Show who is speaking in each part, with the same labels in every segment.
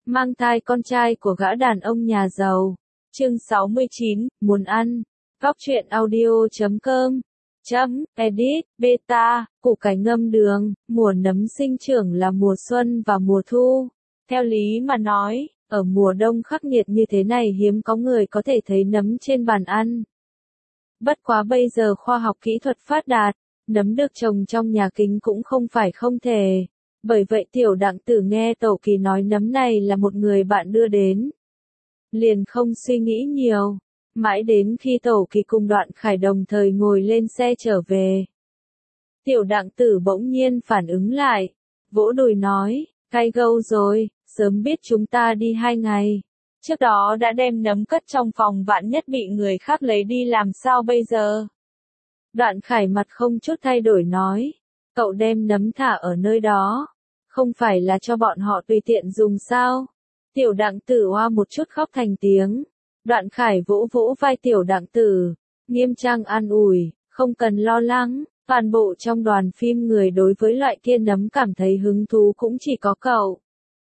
Speaker 1: mang thai con trai của gã đàn ông nhà giàu. Chương 69, muốn ăn. Góc truyện audio.com edit, beta, củ cải ngâm đường, mùa nấm sinh trưởng là mùa xuân và mùa thu. Theo lý mà nói, ở mùa đông khắc nghiệt như thế này hiếm có người có thể thấy nấm trên bàn ăn. Bất quá bây giờ khoa học kỹ thuật phát đạt, nấm được trồng trong nhà kính cũng không phải không thể. Bởi vậy Tiểu Đặng Tử nghe Tẩu Kỳ nói nấm này là một người bạn đưa đến. Liền không suy nghĩ nhiều, mãi đến khi Tẩu Kỳ cùng Đoạn Khải đồng thời ngồi lên xe trở về. Tiểu Đặng Tử bỗng nhiên phản ứng lại, vỗ đùi nói, cay gâu rồi, sớm biết chúng ta đi 2 ngày. Trước đó đã đem nấm cất trong phòng vạn nhất bị người khác lấy đi làm sao bây giờ? Đoạn Khải mặt không chút thay đổi nói, cậu đem nấm thả ở nơi đó, không phải là cho bọn họ tùy tiện dùng sao? Tiểu Đặng Tử oa một chút khóc thành tiếng. Đoạn Khải vỗ vỗ vai Tiểu Đặng Tử, nghiêm trang an ủi, không cần lo lắng, toàn bộ trong đoàn phim người đối với loại kia nấm cảm thấy hứng thú cũng chỉ có cậu.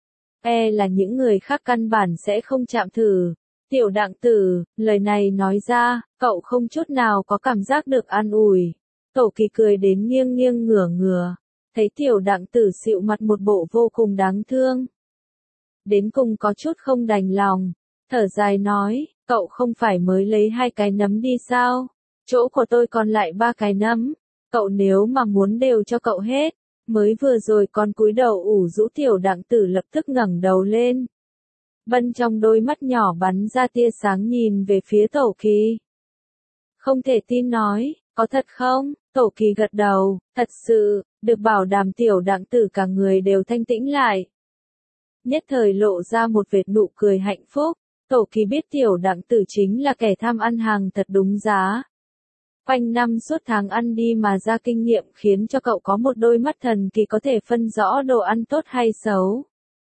Speaker 1: Là những người khác căn bản sẽ không chạm thử. Tiểu Đặng Tử, lời này nói ra, cậu không chút nào có cảm giác được an ủi. Tẩu Kỳ cười đến nghiêng nghiêng ngửa ngửa, thấy Tiểu Đặng Tử xịu mặt một bộ vô cùng đáng thương. Đến cùng có chút không đành lòng, thở dài nói, cậu không phải mới lấy 2 cái nấm đi sao? Chỗ của tôi còn lại 3 cái nấm, cậu nếu mà muốn đều cho cậu hết. Mới vừa rồi còn cúi đầu ủ rũ Tiểu Đặng Tử lập tức ngẩng đầu lên. Bân trong đôi mắt nhỏ bắn ra tia sáng nhìn về phía Tẩu Kỳ. Không thể tin nói, có thật không? Tẩu Kỳ gật đầu, thật sự, được bảo đảm Tiểu Đặng Tử cả người đều thanh tĩnh lại. Nhất thời lộ ra một vệt nụ cười hạnh phúc, Tẩu Kỳ biết Tiểu Đặng Tử chính là kẻ tham ăn hàng thật đúng giá. Quanh năm suốt tháng ăn đi mà ra kinh nghiệm khiến cho cậu có một đôi mắt thần kỳ có thể phân rõ đồ ăn tốt hay xấu.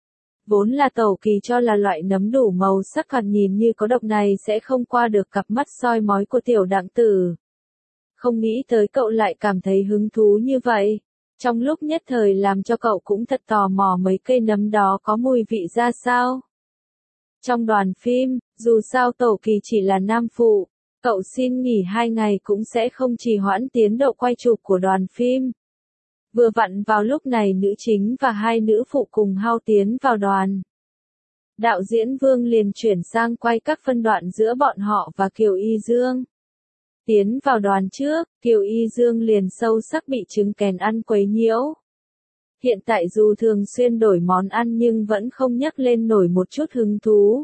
Speaker 1: Vốn là Tẩu Kỳ cho là loại nấm đủ màu sắc thoạt nhìn như có độc này sẽ không qua được cặp mắt soi mói của Tiểu Đặng Tử. Không nghĩ tới cậu lại cảm thấy hứng thú như vậy. Trong lúc nhất thời làm cho cậu cũng thật tò mò mấy cây nấm đó có mùi vị ra sao. Trong đoàn phim, dù sao Tẩu Kỳ chỉ là nam phụ, cậu xin nghỉ 2 ngày cũng sẽ không trì hoãn tiến độ quay chụp của đoàn phim. Vừa vặn vào lúc này nữ chính và 2 nữ phụ cùng hao tiến vào đoàn. Đạo diễn Vương liền chuyển sang quay các phân đoạn giữa bọn họ và Kiều Y Dương. Tiến vào đoàn trước, Kiều Y Dương liền sâu sắc bị trứng kèn ăn quấy nhiễu. Hiện tại dù thường xuyên đổi món ăn nhưng vẫn không nhắc lên nổi một chút hứng thú.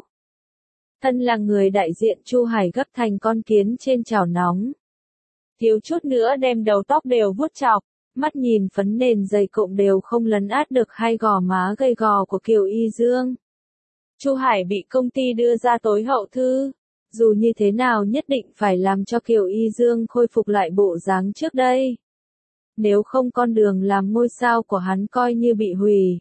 Speaker 1: Thân là người đại diện Chu Hải gấp thành con kiến trên chảo nóng. Thiếu chút nữa đem đầu tóc đều vuốt chọc, mắt nhìn phấn nền dày cộm đều không lấn át được 2 gò má gầy gò của Kiều Y Dương. Chu Hải bị công ty đưa ra tối hậu thư. Dù như thế nào nhất định phải làm cho Kiều Y Dương khôi phục lại bộ dáng trước đây. Nếu không con đường làm ngôi sao của hắn coi như bị hủy.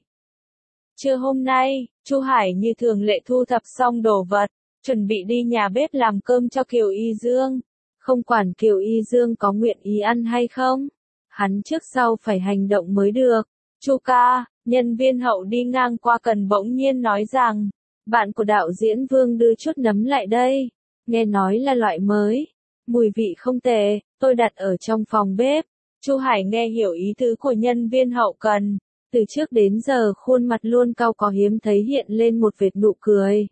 Speaker 1: Trưa hôm nay, Chu Hải như thường lệ thu thập xong đồ vật, chuẩn bị đi nhà bếp làm cơm cho Kiều Y Dương. Không quản Kiều Y Dương có nguyện ý ăn hay không, hắn trước sau phải hành động mới được. Chu ca, nhân viên hậu đi ngang qua cần bỗng nhiên nói rằng, bạn của đạo diễn Vương đưa chút nấm lại đây. Nghe nói là loại mới, mùi vị không tệ, tôi đặt ở trong phòng bếp. Chu Hải nghe hiểu ý tứ của nhân viên hậu cần, từ trước đến giờ khuôn mặt luôn cau có hiếm thấy hiện lên một vệt nụ cười.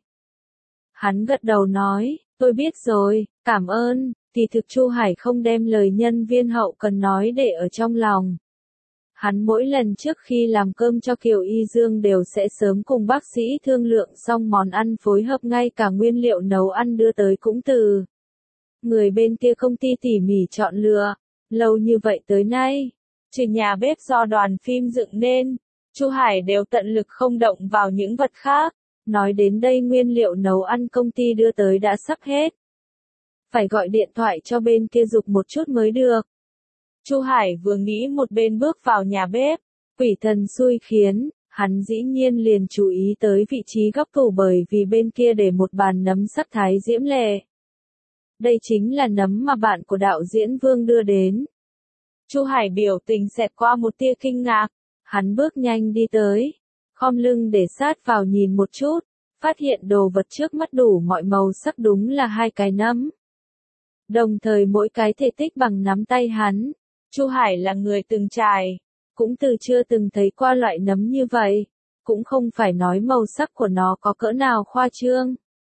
Speaker 1: Hắn gật đầu nói, tôi biết rồi, cảm ơn. Kỳ thực Chu Hải không đem lời nhân viên hậu cần nói để ở trong lòng. Hắn mỗi lần trước khi làm cơm cho Kiều Y Dương đều sẽ sớm cùng bác sĩ thương lượng xong món ăn phối hợp, ngay cả nguyên liệu nấu ăn đưa tới cũng từ người bên kia công ty tỉ mỉ chọn lựa. Lâu như vậy tới nay, trừ nhà bếp do đoàn phim dựng nên, Chu Hải đều tận lực không động vào những vật khác. Nói đến đây nguyên liệu nấu ăn công ty đưa tới đã sắp hết. Phải gọi điện thoại cho bên kia giục một chút mới được. Chu Hải vừa nghĩ một bên bước vào nhà bếp, quỷ thần xui khiến, hắn dĩ nhiên liền chú ý tới vị trí góc tủ bởi vì bên kia để một bàn nấm sắc thái diễm lệ. Đây chính là nấm mà bạn của đạo diễn Vương đưa đến. Chu Hải biểu tình xẹt qua một tia kinh ngạc, hắn bước nhanh đi tới. khom lưng để sát vào nhìn một chút, phát hiện đồ vật trước mắt đủ mọi màu sắc đúng là hai cái nấm. Đồng thời mỗi cái thể tích bằng nắm tay hắn. Chu Hải là người từng trải, cũng chưa từng thấy qua loại nấm như vậy, cũng không phải nói màu sắc của nó có cỡ nào khoa trương,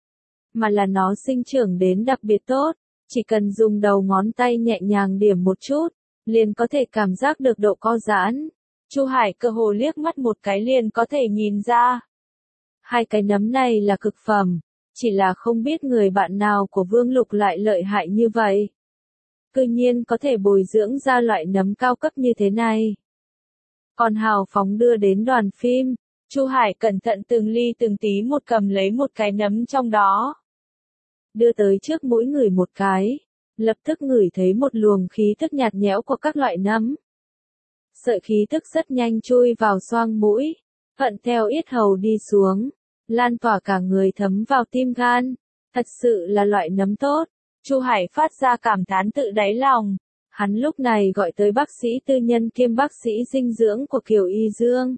Speaker 1: mà là nó sinh trưởng đến đặc biệt tốt, chỉ cần dùng đầu ngón tay nhẹ nhàng điểm một chút, liền có thể cảm giác được độ co giãn. Chu Hải cơ hồ liếc mắt một cái liền có thể nhìn ra. Hai cái nấm này là cực phẩm, chỉ là không biết người bạn nào của Vương Lục lại lợi hại như vậy. Cư nhiên có thể bồi dưỡng ra loại nấm cao cấp như thế này. Còn hào phóng đưa đến đoàn phim, Chu Hải cẩn thận từng ly từng tí một cầm lấy một cái nấm trong đó. Đưa tới trước mũi người một cái, lập tức ngửi thấy một luồng khí thức nhạt nhẽo của các loại nấm. Sợi khí thức rất nhanh chui vào xoang mũi, thuận theo yết hầu đi xuống, lan tỏa cả người thấm vào tim gan. Thật sự là loại nấm tốt. Chu Hải phát ra cảm thán tự đáy lòng. Hắn lúc này gọi tới bác sĩ tư nhân kiêm bác sĩ dinh dưỡng của Kiều Y Dương.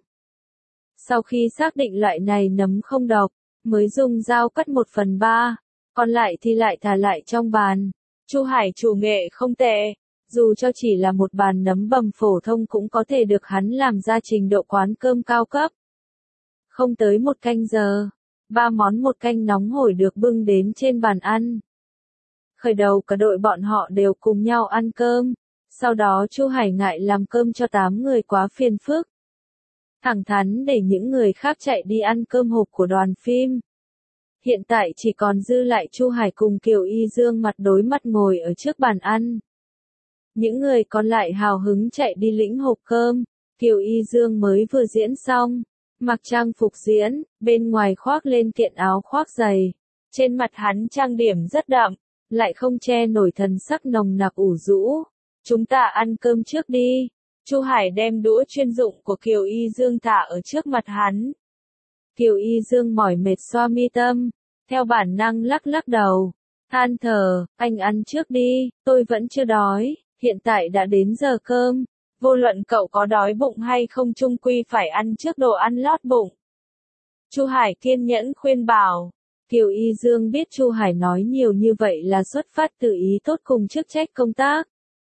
Speaker 1: Sau khi xác định loại này nấm không độc, mới dùng dao cắt 1/3, còn lại thì lại thả lại trong bàn. Chu Hải chủ nghệ không tệ, dù cho chỉ là một bàn nấm bầm phổ thông cũng có thể được hắn làm ra trình độ quán cơm cao cấp. Không tới 1 canh giờ, 3 món 1 canh nóng hổi được bưng đến trên bàn ăn. Khởi đầu cả đội bọn họ đều cùng nhau ăn cơm, sau đó Chu Hải ngại làm cơm cho 8 người quá phiền phức. Thẳng thắn để những người khác chạy đi ăn cơm hộp của đoàn phim. Hiện tại chỉ còn dư lại Chu Hải cùng Kiều Y Dương mặt đối mặt ngồi ở trước bàn ăn. Những người còn lại hào hứng chạy đi lĩnh hộp cơm. Kiều Y Dương mới vừa diễn xong, mặc trang phục diễn, bên ngoài khoác lên kiện áo khoác dày. Trên mặt hắn trang điểm rất đậm, lại không che nổi thần sắc nồng nặc ủ rũ. Chúng ta ăn cơm trước đi. Chu Hải đem đũa chuyên dụng của Kiều Y Dương thả ở trước mặt hắn. Kiều Y Dương mỏi mệt xoa mi tâm, theo bản năng lắc lắc đầu, than thở, anh ăn trước đi, tôi vẫn chưa đói, hiện tại đã đến giờ cơm, vô luận cậu có đói bụng hay không chung quy phải ăn trước đồ ăn lót bụng. Chu Hải kiên nhẫn khuyên bảo. Kiều Y Dương biết Chu Hải nói nhiều như vậy là xuất phát từ ý tốt cùng chức trách công tác.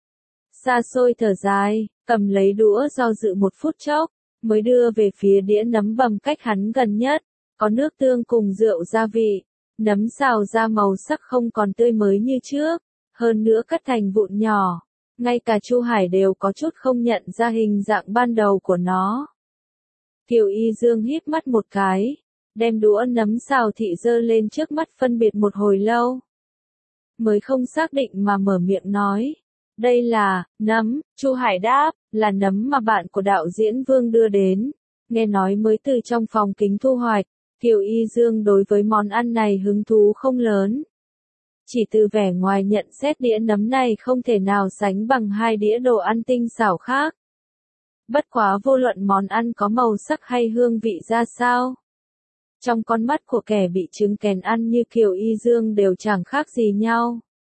Speaker 1: Xa xôi thở dài, cầm lấy đũa do dự một phút chốc, mới đưa về phía đĩa nấm bầm cách hắn gần nhất, có nước tương cùng rượu gia vị, nấm xào ra màu sắc không còn tươi mới như trước, hơn nữa cắt thành vụn nhỏ, ngay cả Chu Hải đều có chút không nhận ra hình dạng ban đầu của nó. Kiều Y Dương híp mắt một cái, đem đũa nấm xào thị dơ lên trước mắt phân biệt một hồi lâu. Mới không xác định mà mở miệng nói. Đây là, nấm, Chu Hải đáp, là nấm mà bạn của đạo diễn Vương đưa đến. Nghe nói mới từ trong phòng kính thu hoạch, Kiều Y Dương đối với món ăn này hứng thú không lớn. Chỉ từ vẻ ngoài nhận xét đĩa nấm này không thể nào sánh bằng 2 đĩa đồ ăn tinh xảo khác. Bất quá vô luận món ăn có màu sắc hay hương vị ra sao. Trong con mắt của kẻ bị chứng kèn ăn như Kiều Y Dương đều chẳng khác gì nhau.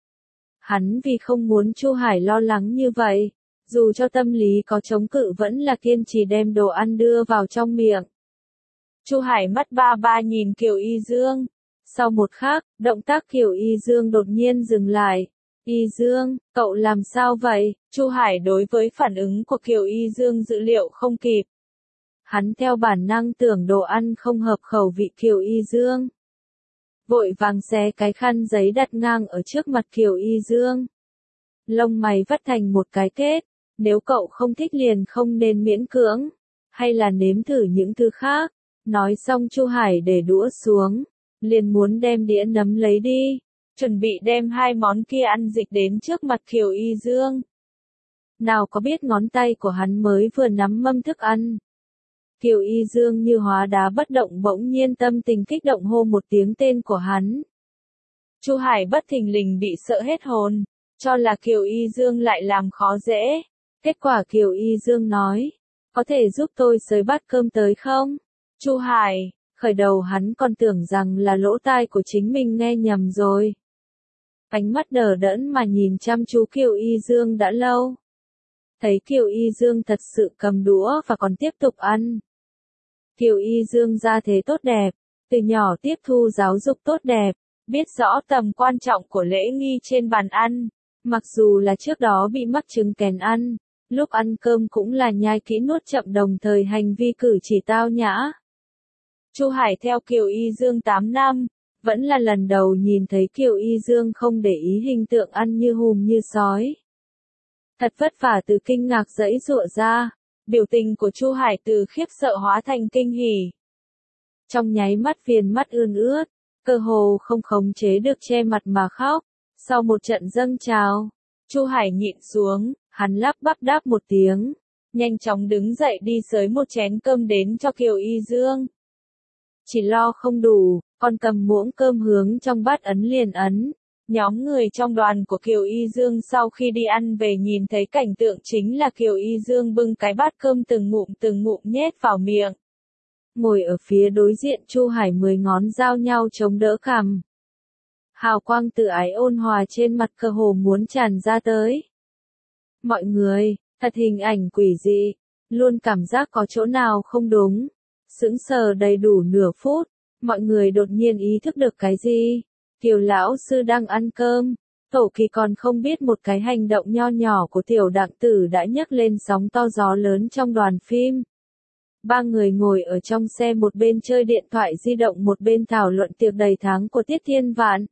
Speaker 1: Hắn vì không muốn Chu Hải lo lắng như vậy, dù cho tâm lý có chống cự vẫn là kiên trì đem đồ ăn đưa vào trong miệng. Chu Hải mắt ba ba nhìn Kiều Y Dương. Sau một khắc, động tác Kiều Y Dương đột nhiên dừng lại. Y Dương, cậu làm sao vậy? Chu Hải đối với phản ứng của Kiều Y Dương dự liệu không kịp. Hắn theo bản năng tưởng đồ ăn không hợp khẩu vị Kiều Y Dương. Vội vàng xé cái khăn giấy đặt ngang ở trước mặt Kiều Y Dương. Lông mày vắt thành một cái kết, nếu cậu không thích liền không nên miễn cưỡng, hay là nếm thử những thứ khác. Nói xong Chu Hải để đũa xuống, liền muốn đem đĩa nấm lấy đi, chuẩn bị đem 2 món kia ăn dịch đến trước mặt Kiều Y Dương. Nào có biết ngón tay của hắn mới vừa nắm mâm thức ăn. Kiều Y Dương như hóa đá bất động bỗng nhiên tâm tình kích động hô một tiếng tên của hắn. Chu Hải bất thình lình bị sợ hết hồn, cho là Kiều Y Dương lại làm khó dễ. Kết quả Kiều Y Dương nói, có thể giúp tôi xới bát cơm tới không? Chu Hải, khởi đầu hắn còn tưởng rằng là lỗ tai của chính mình nghe nhầm rồi. Ánh mắt đờ đẫn mà nhìn chăm chú Kiều Y Dương đã lâu. Thấy Kiều Y Dương thật sự cầm đũa và còn tiếp tục ăn. Kiều Y Dương gia thế tốt đẹp, từ nhỏ tiếp thu giáo dục tốt đẹp, biết rõ tầm quan trọng của lễ nghi trên bàn ăn. Mặc dù là trước đó bị mắc chứng kén ăn, lúc ăn cơm cũng là nhai kỹ nuốt chậm, đồng thời hành vi cử chỉ tao nhã. Chu Hải theo Kiều Y Dương 8 năm, vẫn là lần đầu nhìn thấy Kiều Y Dương không để ý hình tượng ăn như hùm như sói. Thật vất vả từ kinh ngạc giãy giụa ra, biểu tình của Chu Hải từ khiếp sợ hóa thành kinh hỉ. Trong nháy mắt viền mắt ươn ướt, cơ hồ không khống chế được che mặt mà khóc. Sau một trận dâng trào, Chu Hải nhịn xuống, hắn lắp bắp đáp một tiếng, nhanh chóng đứng dậy đi xới một chén cơm đến cho Kiều Y Dương. Chỉ lo không đủ, còn cầm muỗng cơm hướng trong bát ấn liền ấn. Nhóm người trong đoàn của Kiều Y Dương sau khi đi ăn về nhìn thấy cảnh tượng chính là Kiều Y Dương bưng cái bát cơm từng ngụm nhét vào miệng. Ngồi ở phía đối diện Chu Hải 10 ngón giao nhau chống đỡ cằm. Hào quang tự ái ôn hòa trên mặt cơ hồ muốn tràn ra tới. Mọi người, thật hình ảnh quỷ dị, luôn cảm giác có chỗ nào không đúng. Sững sờ đầy đủ nửa phút, mọi người đột nhiên ý thức được cái gì. Kiều lão sư đang ăn cơm, Tổ Kỳ còn không biết một cái hành động nho nhỏ của tiểu đặng tử đã nhấc lên sóng to gió lớn trong đoàn phim. Ba người ngồi ở trong xe, một bên chơi điện thoại di động một bên thảo luận tiệc đầy tháng của Tiết Thiên Vạn.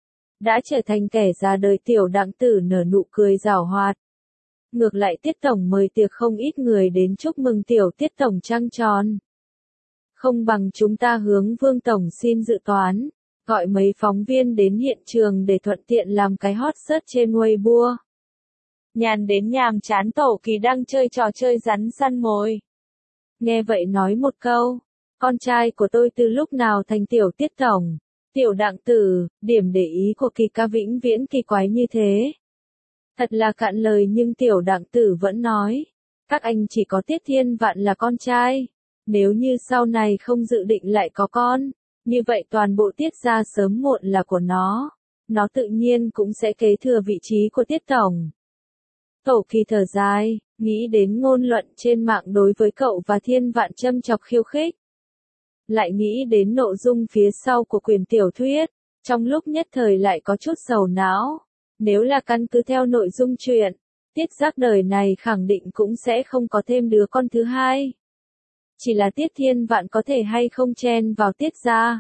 Speaker 1: Đã trở thành kẻ ra đời, tiểu đặng tử nở nụ cười giảo hoạt. Ngược lại Tiết Tổng mời tiệc không ít người đến chúc mừng tiểu Tiết Tổng trăng tròn. Không bằng chúng ta hướng Vương Tổng xin dự toán, gọi mấy phóng viên đến hiện trường để thuận tiện làm cái hot search trên Weibo. Nhàn đến nhàm chán, Tổ Kỳ đang chơi trò chơi rắn săn mồi. Nghe vậy nói một câu, con trai của tôi từ lúc nào thành tiểu Tiết Tổng? Tiểu đặng tử, điểm để ý của Kỳ ca vĩnh viễn kỳ quái như thế. Thật là cạn lời, nhưng tiểu đặng tử vẫn nói, các anh chỉ có Tiết Thiên Vạn là con trai. Nếu như sau này không dự định lại có con, như vậy toàn bộ Tiết gia sớm muộn là của nó tự nhiên cũng sẽ kế thừa vị trí của Tiết Tổng. Tổ Kỳ thở dài, nghĩ đến ngôn luận trên mạng đối với cậu và Thiên Vạn châm chọc khiêu khích. Lại nghĩ đến nội dung phía sau của quyển tiểu thuyết, trong lúc nhất thời lại có chút sầu não. Nếu là căn cứ theo nội dung truyện, Tiết Giác đời này khẳng định cũng sẽ không có thêm đứa con thứ hai. Chỉ là Tiết Thiên Vạn có thể hay không chen vào Tiết gia,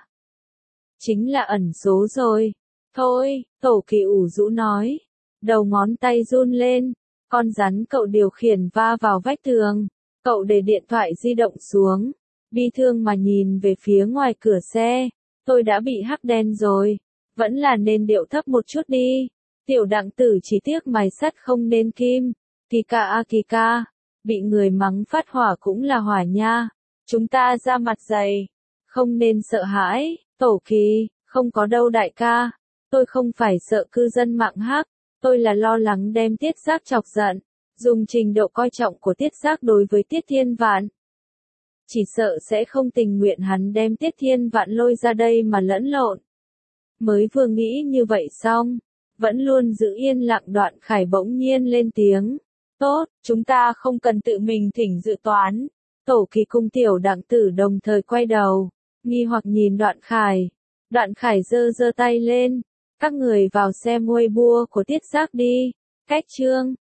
Speaker 1: chính là ẩn số rồi. Thôi, Tổ Kỳ ủ rũ nói, đầu ngón tay run lên, con rắn cậu điều khiển va vào vách tường. Cậu để điện thoại di động xuống, bi thương mà nhìn về phía ngoài cửa xe. Tôi đã bị hắc đen rồi, vẫn là nên điệu thấp một chút đi. Tiểu đặng tử chỉ tiếc mài sắt không nên kim. Kỳ ca a Kỳ ca, bị người mắng phát hỏa cũng là hỏa nha. Chúng ta ra mặt dày, không nên sợ hãi. Tổ Kỳ, không có đâu đại ca. Tôi không phải sợ cư dân mạng hack, tôi là lo lắng đem Tiết Giác chọc giận. Dùng trình độ coi trọng của Tiết Giác đối với Tiết Thiên Vạn, chỉ sợ sẽ không tình nguyện hắn đem Tiết Thiên Vạn lôi ra đây mà lẫn lộn. Mới vừa nghĩ như vậy xong, vẫn luôn giữ yên lặng Đoạn Khải bỗng nhiên lên tiếng. Tốt, chúng ta không cần tự mình thỉnh dự toán. Tổ Kỳ cùng tiểu đặng tử đồng thời quay đầu, nghi hoặc nhìn Đoạn Khải. Đoạn Khải giơ giơ tay lên. Các người vào xem Weibo của Tiết Giác đi. Cách chương